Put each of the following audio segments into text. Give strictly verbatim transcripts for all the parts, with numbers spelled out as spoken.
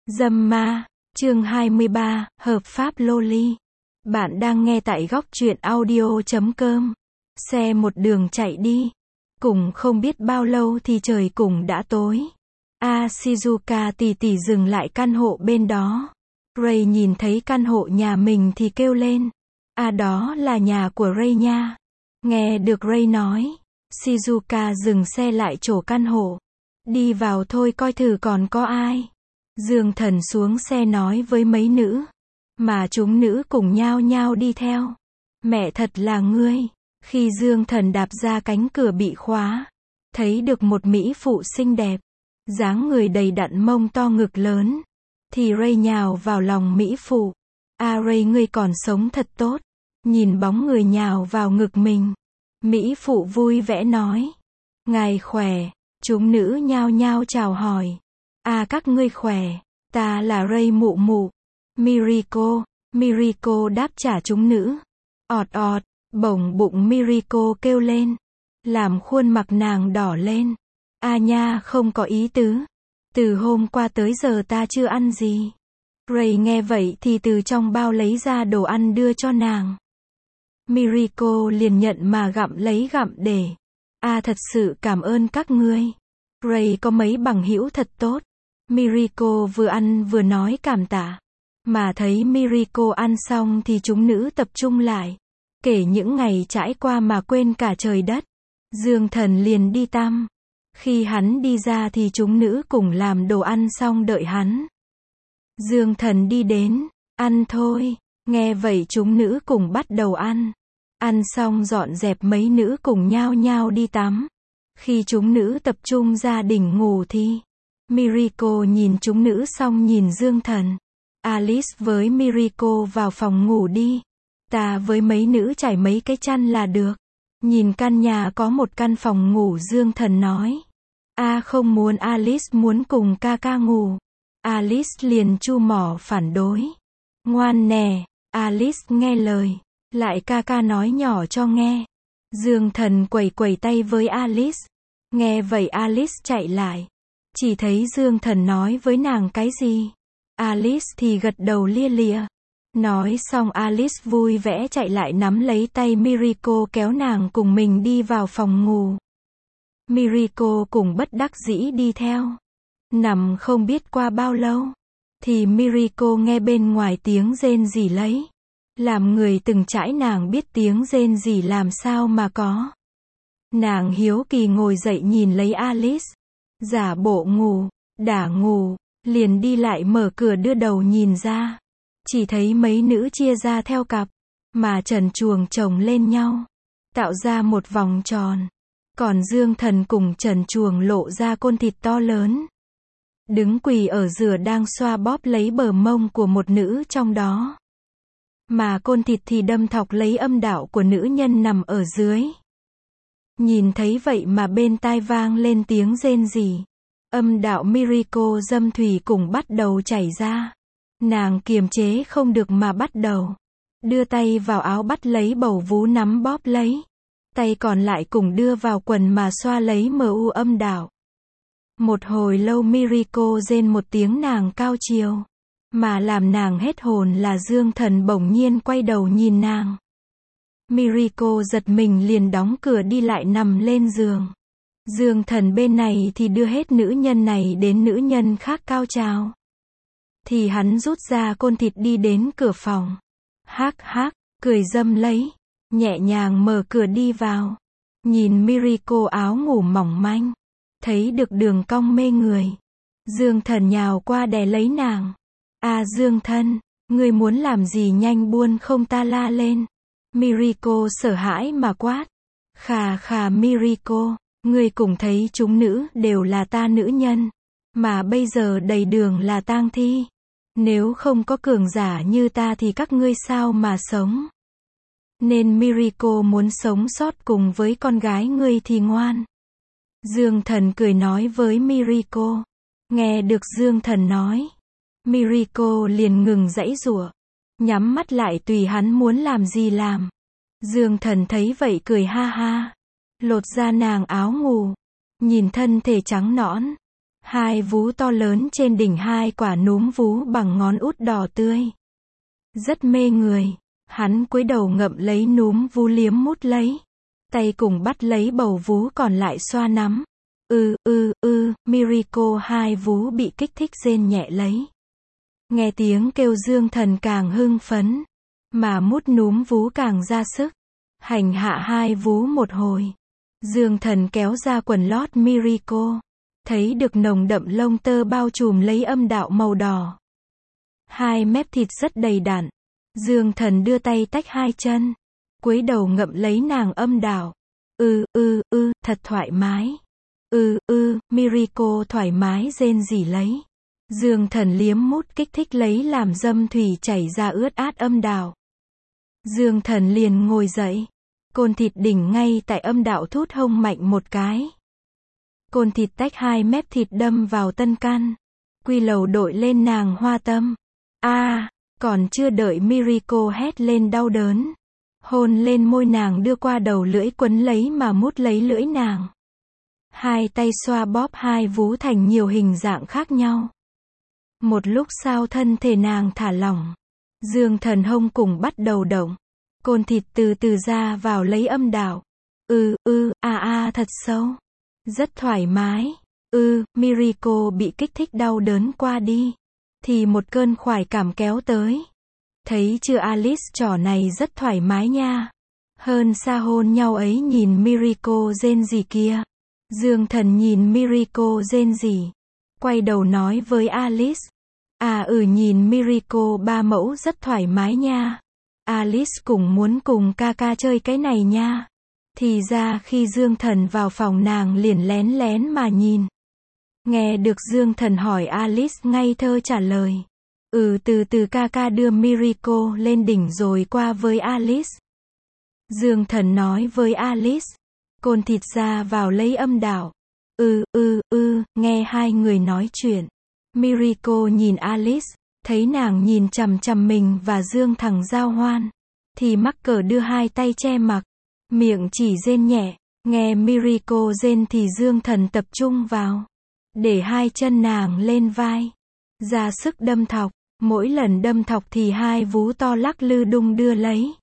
Dâm ma, chương hai mươi ba, hợp pháp loli. Bạn đang nghe tại góc truyện audio chấm com. Xe một đường chạy đi. Cùng không biết bao lâu thì trời cũng đã tối. A Shizuka tỉ tỉ dừng lại căn hộ bên đó. Ray nhìn thấy căn hộ nhà mình thì kêu lên. À đó là nhà của Ray nha. Nghe được Ray nói. Shizuka dừng xe lại chỗ căn hộ. Đi vào thôi coi thử còn có ai. Dương Thần xuống xe nói với mấy nữ. Mà chúng nữ cùng nhao nhao đi theo. Mẹ thật là ngươi. Khi Dương Thần đạp ra cánh cửa bị khóa. Thấy được một mỹ phụ xinh đẹp. Dáng người đầy đặn mông to ngực lớn. Thì Ray nhào vào lòng mỹ phụ. À Ray ngươi còn sống thật tốt. Nhìn bóng người nhào vào ngực mình. Mỹ phụ vui vẻ nói. Ngài khỏe. Chúng nữ nhao nhao chào hỏi. À các ngươi khỏe. Ta là Ray mụ mụ. Miriko. Miriko đáp trả chúng nữ. Ọt ọt. Bỗng bụng Miriko kêu lên. Làm khuôn mặt nàng đỏ lên. À nha không có ý tứ. Từ hôm qua tới giờ ta chưa ăn gì. Ray nghe vậy thì từ trong bao lấy ra đồ ăn đưa cho nàng. Miriko liền nhận mà gặm lấy gặm để. À thật sự cảm ơn các ngươi. Ray có mấy bằng hữu thật tốt. Miriko vừa ăn vừa nói cảm tạ. Mà thấy Miriko ăn xong thì chúng nữ tập trung lại. Kể những ngày trải qua mà quên cả trời đất. Dương Thần liền đi tắm. Khi hắn đi ra thì chúng nữ cùng làm đồ ăn xong đợi hắn. Dương Thần đi đến. Ăn thôi. Nghe vậy chúng nữ cùng bắt đầu ăn. Ăn xong dọn dẹp mấy nữ cùng nhao nhao đi tắm. Khi chúng nữ tập trung gia đình ngủ thì Miriko nhìn chúng nữ xong nhìn Dương Thần. Alice với Miriko vào phòng ngủ đi. Ta với mấy nữ trải mấy cái chăn là được. Nhìn căn nhà có một căn phòng ngủ Dương Thần nói. À không muốn Alice muốn cùng ca ca ngủ. Alice liền chu mỏ phản đối. Ngoan nè, Alice nghe lời. Lại ca ca nói nhỏ cho nghe. Dương Thần quẩy quẩy tay với Alice. Nghe vậy Alice chạy lại. Chỉ thấy Dương Thần nói với nàng cái gì. Alice thì gật đầu lia lịa. Nói xong Alice vui vẻ chạy lại nắm lấy tay Miriko kéo nàng cùng mình đi vào phòng ngủ. Miriko cùng bất đắc dĩ đi theo. Nằm không biết qua bao lâu. Thì Miriko nghe bên ngoài tiếng rên rỉ lấy. Làm người từng trải nàng biết tiếng rên rỉ làm sao mà có. Nàng hiếu kỳ ngồi dậy nhìn lấy Alice. Giả bộ ngủ, đã ngủ, liền đi lại mở cửa đưa đầu nhìn ra. Chỉ thấy mấy nữ chia ra theo cặp, mà trần truồng chồng lên nhau, tạo ra một vòng tròn. Còn Dương Thần cùng trần truồng lộ ra côn thịt to lớn. Đứng quỳ ở giữa đang xoa bóp lấy bờ mông của một nữ trong đó. Mà côn thịt thì đâm thọc lấy âm đạo của nữ nhân nằm ở dưới. Nhìn thấy vậy mà bên tai vang lên tiếng rên rỉ. Âm đạo Miriko dâm thủy cùng bắt đầu chảy ra. Nàng kiềm chế không được mà bắt đầu. Đưa tay vào áo bắt lấy bầu vú nắm bóp lấy. Tay còn lại cùng đưa vào quần mà xoa lấy mờ u âm đạo. Một hồi lâu Miriko rên một tiếng nàng cao chiều. Mà làm nàng hết hồn là Dương Thần bỗng nhiên quay đầu nhìn nàng. Miriko giật mình liền đóng cửa đi lại nằm lên giường. Dương Thần bên này thì đưa hết nữ nhân này đến nữ nhân khác cao trào. Thì hắn rút ra côn thịt đi đến cửa phòng. Hác hác, cười dâm lấy. Nhẹ nhàng mở cửa đi vào. Nhìn Miriko áo ngủ mỏng manh. Thấy được đường cong mê người. Dương Thần nhào qua đè lấy nàng. À Dương Thân, ngươi muốn làm gì nhanh buôn không ta la lên. Miriko sợ hãi mà quát. Khà khà Miriko, ngươi cùng thấy chúng nữ đều là ta nữ nhân. Mà bây giờ đầy đường là tang thi. Nếu không có cường giả như ta thì các ngươi sao mà sống. Nên Miriko muốn sống sót cùng với con gái ngươi thì ngoan. Dương Thần cười nói với Miriko. Nghe được Dương Thần nói. Miriko liền ngừng giãy giụa. Nhắm mắt lại tùy hắn muốn làm gì làm. Dương Thần thấy vậy cười ha ha. Lột ra nàng áo ngủ. Nhìn thân thể trắng nõn. Hai vú to lớn trên đỉnh hai quả núm vú bằng ngón út đỏ tươi. Rất mê người. Hắn cúi đầu ngậm lấy núm vú liếm mút lấy. Tay cùng bắt lấy bầu vú còn lại xoa nắm. Ư, ư, ư, Miriko hai vú bị kích thích rên nhẹ lấy. Nghe tiếng kêu Dương Thần càng hưng phấn. Mà mút núm vú càng ra sức. Hành hạ hai vú một hồi. Dương Thần kéo ra quần lót Miriko. Thấy được nồng đậm lông tơ bao trùm lấy âm đạo màu đỏ. Hai mép thịt rất đầy đặn. Dương Thần đưa tay tách hai chân. Cúi đầu ngậm lấy nàng âm đạo. Ư, ư, ư, thật thoải mái. Ư, ư, Miriko thoải mái rên rỉ lấy. Dương Thần liếm mút kích thích lấy làm dâm thủy chảy ra ướt át âm đạo. Dương Thần liền ngồi dậy. Côn thịt đỉnh ngay tại âm đạo thút hông mạnh một cái. Côn thịt tách hai mép thịt đâm vào tân căn. Quy lầu đội lên nàng hoa tâm. A, à, còn chưa đợi Miriko hét lên đau đớn. Hôn lên môi nàng đưa qua đầu lưỡi quấn lấy mà mút lấy lưỡi nàng. Hai tay xoa bóp hai vú thành nhiều hình dạng khác nhau. Một lúc sau thân thể nàng thả lỏng. Dương Thần hông cùng bắt đầu động. Côn thịt từ từ ra vào lấy âm đạo. Ư, ư, a a thật sâu. Rất thoải mái. Ư, Miriko bị kích thích đau đớn qua đi. Thì một cơn khoái cảm kéo tới. Thấy chưa Alice trò này rất thoải mái nha. Hơn xa hôn nhau ấy nhìn Miriko rên rỉ kia. Dương Thần nhìn Miriko rên rỉ. Quay đầu nói với Alice. À ừ nhìn Miriko ba mẫu rất thoải mái nha. Alice cũng muốn cùng ca ca chơi cái này nha. Thì ra khi Dương Thần vào phòng nàng liền lén lén mà nhìn. Nghe được Dương Thần hỏi Alice ngây thơ trả lời. Ừ từ từ ca ca đưa Miriko lên đỉnh rồi qua với Alice. Dương Thần nói với Alice. Côn thịt ra vào lấy âm đạo. Ừ, ừ, ừ, nghe hai người nói chuyện. Miriko nhìn Alice, thấy nàng nhìn chằm chằm mình và Dương Thằng giao hoan. Thì mắc cỡ đưa hai tay che mặt. Miệng chỉ rên nhẹ. Nghe Miriko rên thì Dương Thần tập trung vào. Để hai chân nàng lên vai. Ra sức đâm thọc. Mỗi lần đâm thọc thì hai vú to lắc lư đung đưa lấy.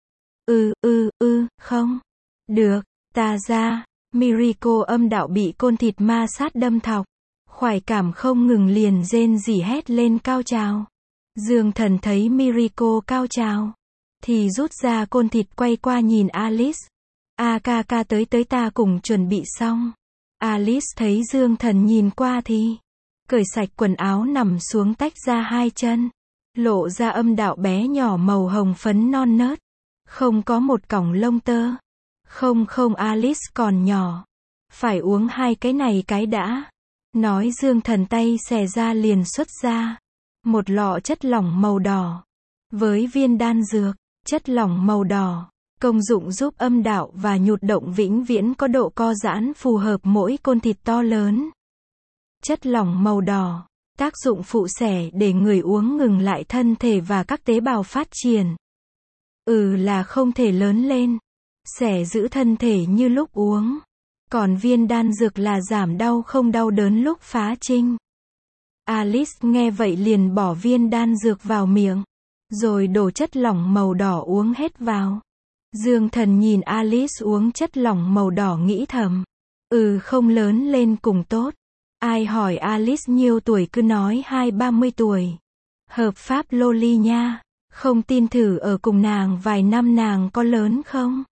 Ừ, ừ, ừ, không. Được, ta ra. Miriko âm đạo bị côn thịt ma sát đâm thọc. Khoái cảm không ngừng liền rên rỉ hét lên cao trào. Dương Thần thấy Miriko cao trào. Thì rút ra côn thịt quay qua nhìn Alice. A ca ca tới tới ta cùng chuẩn bị xong. Alice thấy Dương Thần nhìn qua thì cởi sạch quần áo nằm xuống tách ra hai chân. Lộ ra âm đạo bé nhỏ màu hồng phấn non nớt. Không có một cọng lông tơ. Không không Alice còn nhỏ. Phải uống hai cái này cái đã. Nói Dương Thần tay xẻ ra liền xuất ra. Một lọ chất lỏng màu đỏ. Với viên đan dược. Chất lỏng màu đỏ. Công dụng giúp âm đạo và nhụt động vĩnh viễn có độ co giãn phù hợp mỗi côn thịt to lớn. Chất lỏng màu đỏ. Tác dụng phụ xẻ để người uống ngừng lại thân thể và các tế bào phát triển. Ừ là không thể lớn lên. Xẻ giữ thân thể như lúc uống. Còn viên đan dược là giảm đau không đau đớn lúc phá trinh. Alice nghe vậy liền bỏ viên đan dược vào miệng. Rồi đổ chất lỏng màu đỏ uống hết vào. Dương Thần nhìn Alice uống chất lỏng màu đỏ nghĩ thầm. Ừ không lớn lên cùng tốt. Ai hỏi Alice nhiêu tuổi cứ nói hai ba mươi tuổi. Hợp pháp loli nha. Không tin thử ở cùng nàng vài năm nàng có lớn không?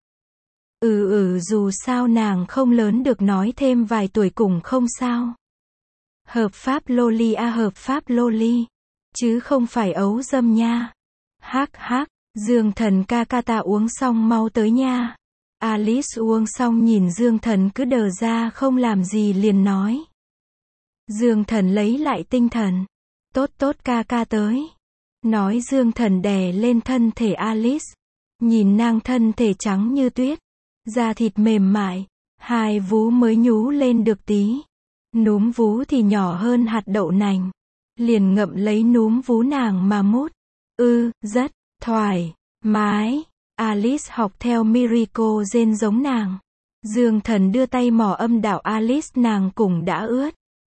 Ừ ừ dù sao nàng không lớn được nói thêm vài tuổi cùng không sao. Hợp pháp loli a hợp pháp loli. Chứ không phải ấu dâm nha. Hắc hắc, Dương Thần ca ca ta uống xong mau tới nha. Alice uống xong nhìn Dương Thần cứ đờ ra không làm gì liền nói. Dương Thần lấy lại tinh thần. Tốt tốt ca ca tới. Nói Dương Thần đè lên thân thể Alice. Nhìn nàng thân thể trắng như tuyết. Da thịt mềm mại. Hai vú mới nhú lên được tí. Núm vú thì nhỏ hơn hạt đậu nành. Liền ngậm lấy núm vú nàng mà mút. Ư, rất thoải mái. Alice học theo Miriko rên giống nàng. Dương Thần đưa tay mò âm đạo Alice nàng cũng đã ướt.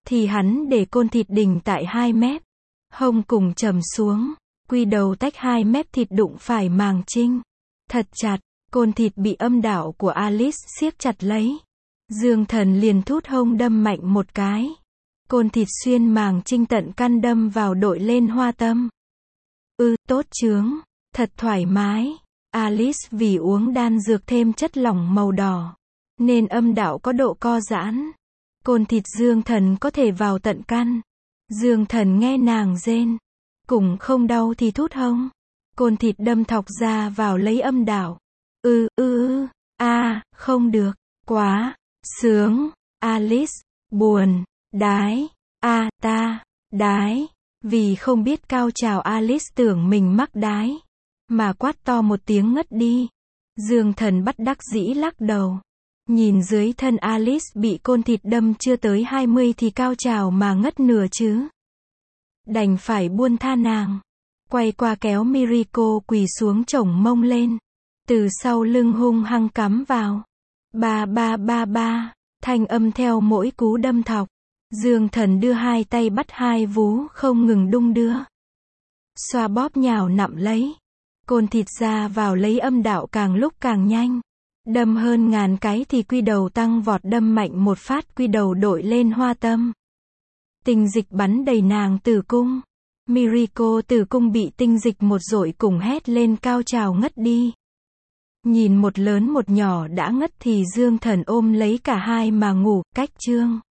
thì hắn để côn thịt đỉnh tại hai mép, hông cùng trầm xuống, quy đầu tách hai mép thịt đụng phải màng trinh. Thật chặt, côn thịt bị âm đạo của Alice siết chặt lấy. Dương Thần liền thút hông đâm mạnh một cái. Côn thịt xuyên màng trinh tận căn đâm vào đội lên hoa tâm. Ư, tốt chướng, thật thoải mái. Alice vì uống đan dược thêm chất lỏng màu đỏ, nên âm đạo có độ co giãn. Côn thịt Dương Thần có thể vào tận căn. Dương Thần nghe nàng rên, cùng không đau thì thút hông. Côn thịt đâm thọc ra vào lấy âm đạo. Ư, ư, ư, a, không được, quá, sướng, Alice, buồn, đái, a, ta, đái. Vì không biết cao trào Alice tưởng mình mắc đái, mà quát to một tiếng ngất đi. Dương Thần bất đắc dĩ lắc đầu. Nhìn dưới thân Alice bị côn thịt đâm chưa tới hai mươi thì cao trào mà ngất nửa chứ. Đành phải buông tha nàng. Quay qua kéo Miriko quỳ xuống chổng mông lên. Từ sau lưng hung hăng cắm vào. Ba ba ba ba, thanh âm theo mỗi cú đâm thọc. Dương Thần đưa hai tay bắt hai vú không ngừng đung đưa. Xoa bóp nhào nặm lấy. Côn thịt ra vào lấy âm đạo càng lúc càng nhanh. Đâm hơn ngàn cái thì quy đầu tăng vọt đâm mạnh một phát quy đầu đội lên hoa tâm. Tinh dịch bắn đầy nàng tử cung. Miriko tử cung bị tinh dịch một dội cùng hét lên cao trào ngất đi. Nhìn một lớn một nhỏ đã ngất thì Dương Thần ôm lấy cả hai mà ngủ, cách chương.